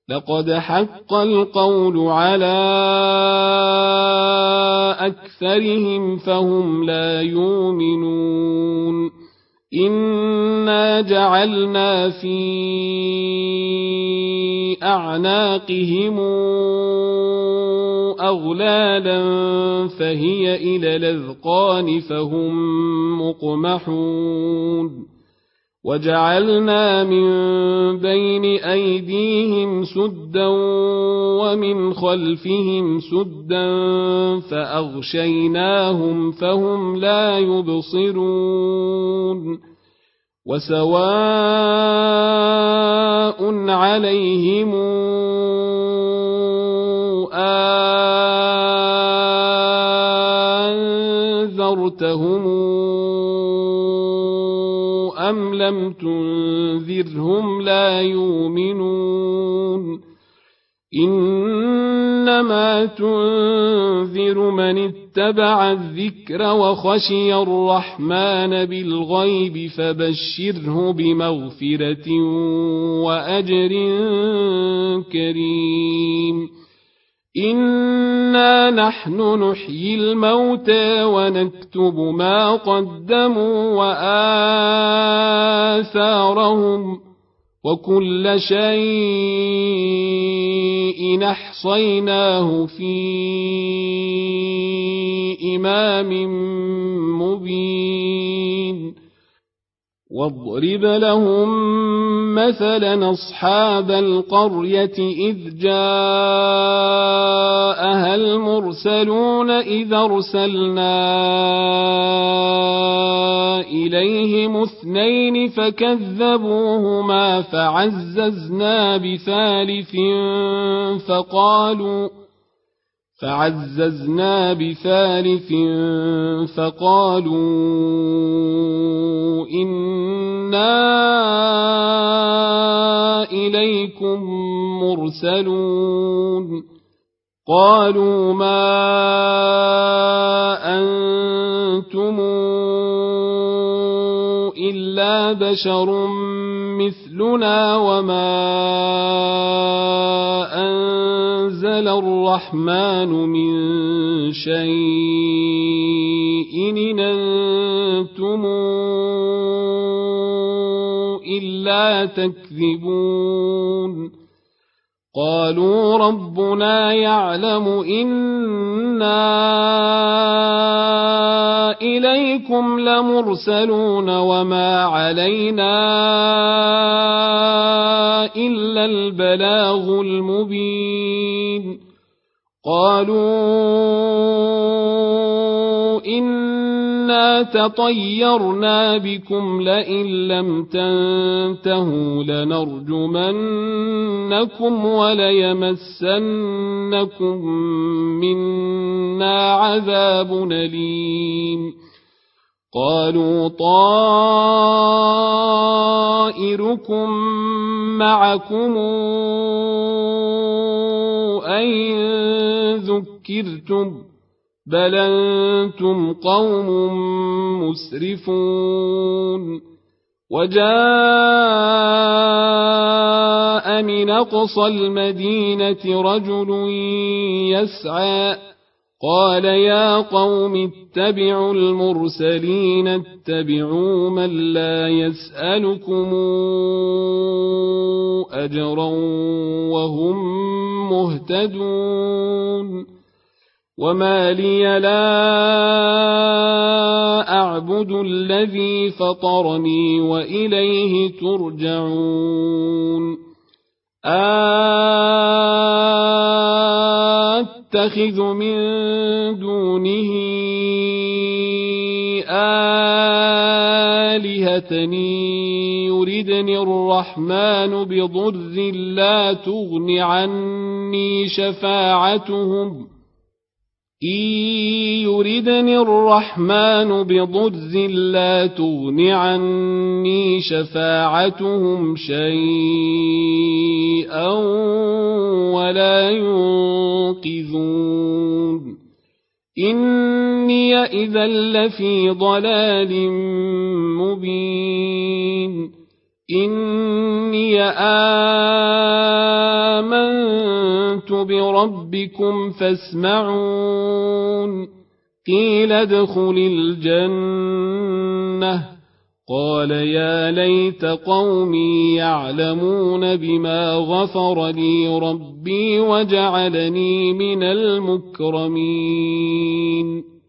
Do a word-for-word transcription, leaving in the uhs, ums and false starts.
لقد حق القول على أكثرهم فهم لا يؤمنون إنا جعلنا في أعناقهم أغلالا فهي إلى الأذقان فهم مقمحون وجعلنا من بين أيديهم سدا ومن خلفهم سدا فأغشيناهم فهم لا يبصرون وسواء عليهم أنذرتهم أم لم تنذرهم لا يؤمنون إنما تنذر من اتبع الذكر وخشي الرحمن بالغيب فبشره بمغفرة وأجر كريم إنا نحن نحيي الموتى ونكتب ما قدموا وآثارهم وكل شيء أحصيناه في إمام مبين واضرب لهم مثلا أصحاب القرية إذ جاءها المرسلون إذ أرسلنا إليهم اثنين فكذبوهما فعززنا بثالث فقالوا فعززنا بثالث فقالوا إنا إليكم مرسلون قالوا ما أنتم إلا بشر مثلنا وما أنزل الرحمن من شيء إن أنتم إلا تكذبون قالوا ربنا يعلم إنا إليكم لمرسلون وما علينا إلا البلاغ المبين قالوا إنا تطيرنا بكم لئن لم تنتهوا لنرجمنكم وليمسنكم منا عذاب أليم قالوا طائركم معكم أئن ذكرتم بل أنتم قوم مسرفون وجاء من أقصى المدينة رجل يسعى قال يا قوم اتبعوا المرسلين اتبعوا من لا يسألكم أجرا وهم مهتدون وما لي لا أعبد الذي فطرني وإليه ترجعون أتخذ من دونه آلهة يردني الرحمن بضر لا تغن عني شفاعتهم إن يردني الرحمن بضر لا تغن عني شفاعتهم شيئا ولا ينقذون إني إذا لفي ضلال مبين إني آمنت ألست بربكم فاسمعون قيل ادخل الجنة قال يا ليت قومي يعلمون بما غفر لي ربي وجعلني من المكرمين